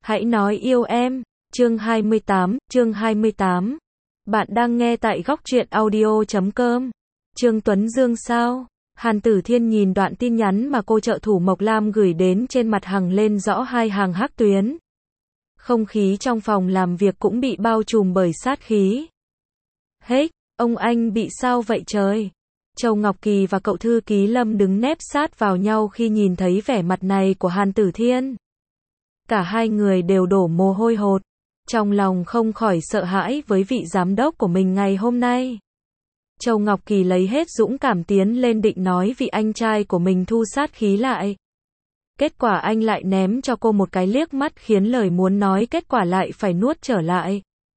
Hãy nói yêu em. Chương 28. Bạn đang nghe tại góc truyện audio.com. Trương Tuấn Dương sao? Hàn Tử Thiên nhìn đoạn tin nhắn mà cô trợ thủ Mộc Lam gửi đến, trên mặt hằng lên rõ hai hàng hắc tuyến. Không khí trong phòng làm việc cũng bị bao trùm bởi sát khí. Hết, ông anh bị sao vậy trời? Châu Ngọc Kỳ và cậu thư ký Lâm đứng nép sát vào nhau khi nhìn thấy vẻ mặt này của Hàn Tử Thiên. Cả hai người đều đổ mồ hôi hột, trong lòng không khỏi sợ hãi với vị giám đốc của mình ngày hôm nay. Châu Ngọc Kỳ lấy hết dũng cảm tiến lên định nói vị anh trai của mình thu sát khí lại. Kết quả anh lại ném cho cô một cái liếc mắt khiến lời muốn nói kết quả lại phải nuốt trở lại.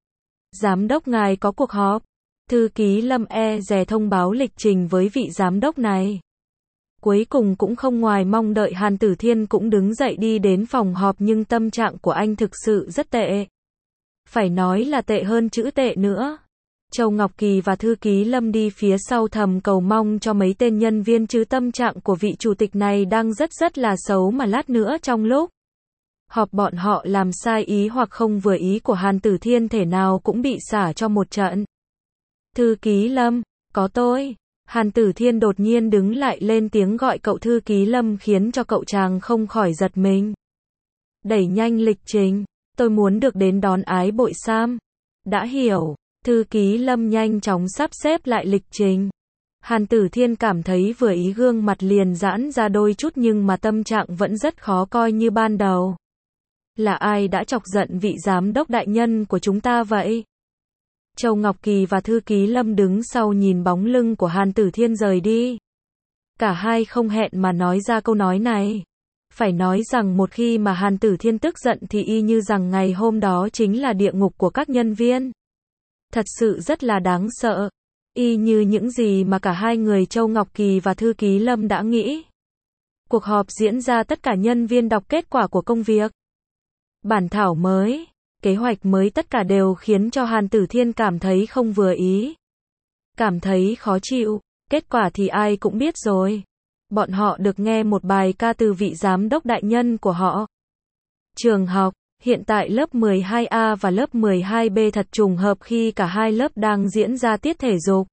Giám đốc ngài có cuộc họp. Thư ký Lâm dè thông báo lịch trình với vị giám đốc này. Cuối cùng cũng không ngoài mong đợi, Hàn Tử Thiên cũng đứng dậy đi đến phòng họp, nhưng tâm trạng của anh thực sự rất tệ. Phải nói là tệ hơn chữ tệ nữa. Châu Ngọc Kỳ và thư ký Lâm đi phía sau thầm cầu mong cho mấy tên nhân viên, chứ tâm trạng của vị chủ tịch này đang rất là xấu, mà lát nữa trong lúc họp bọn họ làm sai ý hoặc không vừa ý của Hàn Tử Thiên thể nào cũng bị xả cho một trận. Thư ký Lâm, có tôi. Hàn Tử Thiên đột nhiên đứng lại lên tiếng gọi cậu thư ký Lâm, khiến cho cậu chàng không khỏi giật mình. Đẩy nhanh lịch trình, tôi muốn được đến đón Ái Bội Sam. Đã hiểu. Thư ký Lâm nhanh chóng sắp xếp lại lịch trình. Hàn Tử Thiên cảm thấy vừa ý, gương mặt liền giãn ra đôi chút, nhưng mà tâm trạng vẫn rất khó coi như ban đầu. Là ai đã chọc giận vị giám đốc đại nhân của chúng ta vậy? Châu Ngọc Kỳ và thư ký Lâm đứng sau nhìn bóng lưng của Hàn Tử Thiên rời đi. Cả hai không hẹn mà nói ra câu nói này. Phải nói rằng một khi mà Hàn Tử Thiên tức giận thì y như rằng ngày hôm đó chính là địa ngục của các nhân viên. Thật sự rất là đáng sợ. Y như những gì mà cả hai người Châu Ngọc Kỳ và thư ký Lâm đã nghĩ. Cuộc họp diễn ra, tất cả nhân viên đọc kết quả của công việc, bản thảo mới, kế hoạch mới, tất cả đều khiến cho Hàn Tử Thiên cảm thấy không vừa ý, cảm thấy khó chịu. Kết quả thì ai cũng biết rồi. Bọn họ được nghe một bài ca từ vị giám đốc đại nhân của họ. Trường học, hiện tại lớp 12A và lớp 12B thật trùng hợp khi cả hai lớp đang diễn ra tiết thể dục.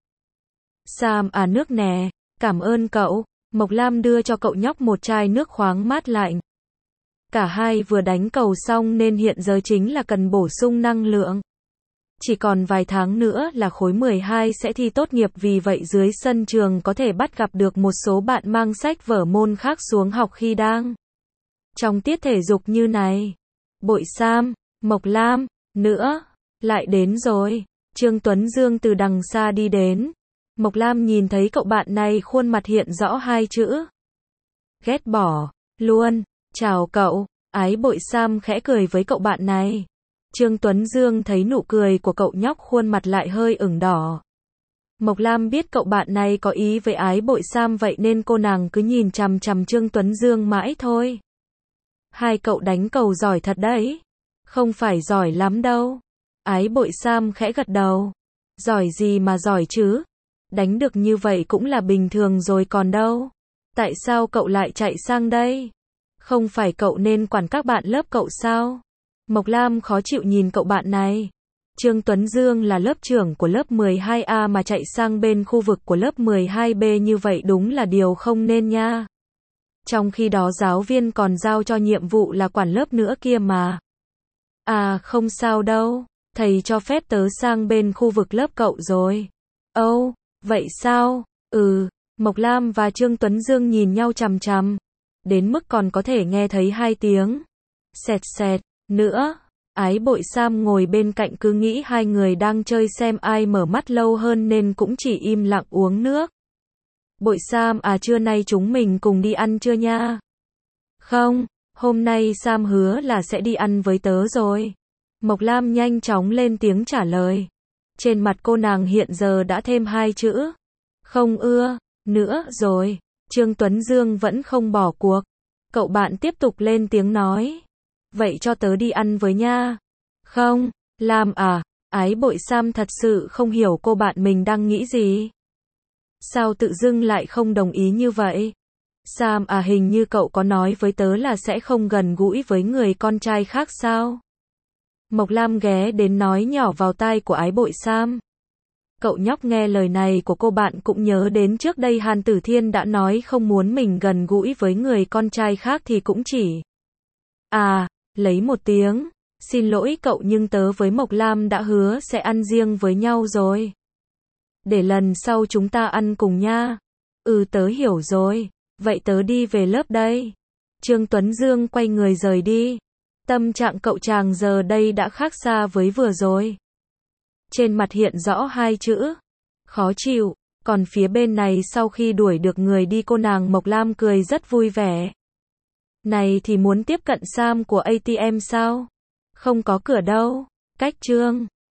Sam à, nước nè, cảm ơn cậu. Mộc Lam đưa cho cậu nhóc một chai nước khoáng mát lạnh. Cả hai vừa đánh cầu xong nên hiện giờ chính là cần bổ sung năng lượng. Chỉ còn vài tháng nữa là khối 12 sẽ thi tốt nghiệp, vì vậy dưới sân trường có thể bắt gặp được một số bạn mang sách vở môn khác xuống học khi đang trong tiết thể dục như này. Bội Sam, Mộc Lam, nữa, lại đến rồi. Trương Tuấn Dương từ đằng xa đi đến. Mộc Lam nhìn thấy cậu bạn này, khuôn mặt hiện rõ hai chữ ghét bỏ luôn. Chào cậu. Ái Bội Sam khẽ cười với cậu bạn này. Trương Tuấn Dương thấy nụ cười của cậu nhóc, khuôn mặt lại hơi ửng đỏ. Mộc Lam biết cậu bạn này có ý với Ái Bội Sam, vậy nên cô nàng cứ nhìn chằm chằm Trương Tuấn Dương mãi thôi. Hai cậu đánh cầu giỏi thật đấy. Không phải giỏi lắm đâu. Ái Bội Sam khẽ gật đầu. Giỏi gì mà giỏi chứ? Đánh được như vậy cũng là bình thường rồi còn đâu. Tại sao cậu lại chạy sang đây? Không phải cậu nên quản các bạn lớp cậu sao? Mộc Lam khó chịu nhìn cậu bạn này. Trương Tuấn Dương là lớp trưởng của lớp 12A mà chạy sang bên khu vực của lớp 12B như vậy đúng là điều không nên nha. Trong khi đó giáo viên còn giao cho nhiệm vụ là quản lớp nữa kia mà. À, không sao đâu. Thầy cho phép tớ sang bên khu vực lớp cậu rồi. Ồ, vậy sao? Mộc Lam và Trương Tuấn Dương nhìn nhau chằm chằm. Đến mức còn có thể nghe thấy hai tiếng sẹt sẹt nữa. Ái Bội Sam ngồi bên cạnh cứ nghĩ hai người đang chơi xem ai mở mắt lâu hơn nên cũng chỉ im lặng uống nước. Bội Sam à, trưa nay chúng mình cùng đi ăn trưa nha. Không, hôm nay Sam hứa là sẽ đi ăn với tớ rồi. Mộc Lam nhanh chóng lên tiếng trả lời. Trên mặt cô nàng hiện giờ đã thêm hai chữ không ưa nữa rồi. Trương Tuấn Dương vẫn không bỏ cuộc. Cậu bạn tiếp tục lên tiếng nói. Vậy cho tớ đi ăn với nha. Không, Lam à. Ái Bội Sam thật sự không hiểu cô bạn mình đang nghĩ gì. Sao tự dưng lại không đồng ý như vậy? Sam à, hình như cậu có nói với tớ là sẽ không gần gũi với người con trai khác sao? Mộc Lam ghé đến nói nhỏ vào tai của ái bội Sam. Cậu nhóc nghe lời này của cô bạn cũng nhớ đến trước đây Hàn Tử Thiên đã nói không muốn mình gần gũi với người con trai khác thì cũng chỉ lấy một tiếng. Xin lỗi cậu nhưng tớ với Mộc Lam đã hứa sẽ ăn riêng với nhau rồi. Để lần sau chúng ta ăn cùng nha. Tớ hiểu rồi. Vậy tớ đi về lớp đây. Trương Tuấn Dương quay người rời đi. Tâm trạng cậu chàng giờ đây đã khác xa với vừa rồi. Trên mặt hiện rõ hai chữ khó chịu. Còn phía bên này sau khi đuổi được người đi, cô nàng Mộc Lam cười rất vui vẻ. Này thì muốn tiếp cận Sam của ATM sao? Không có cửa đâu. Cách Trương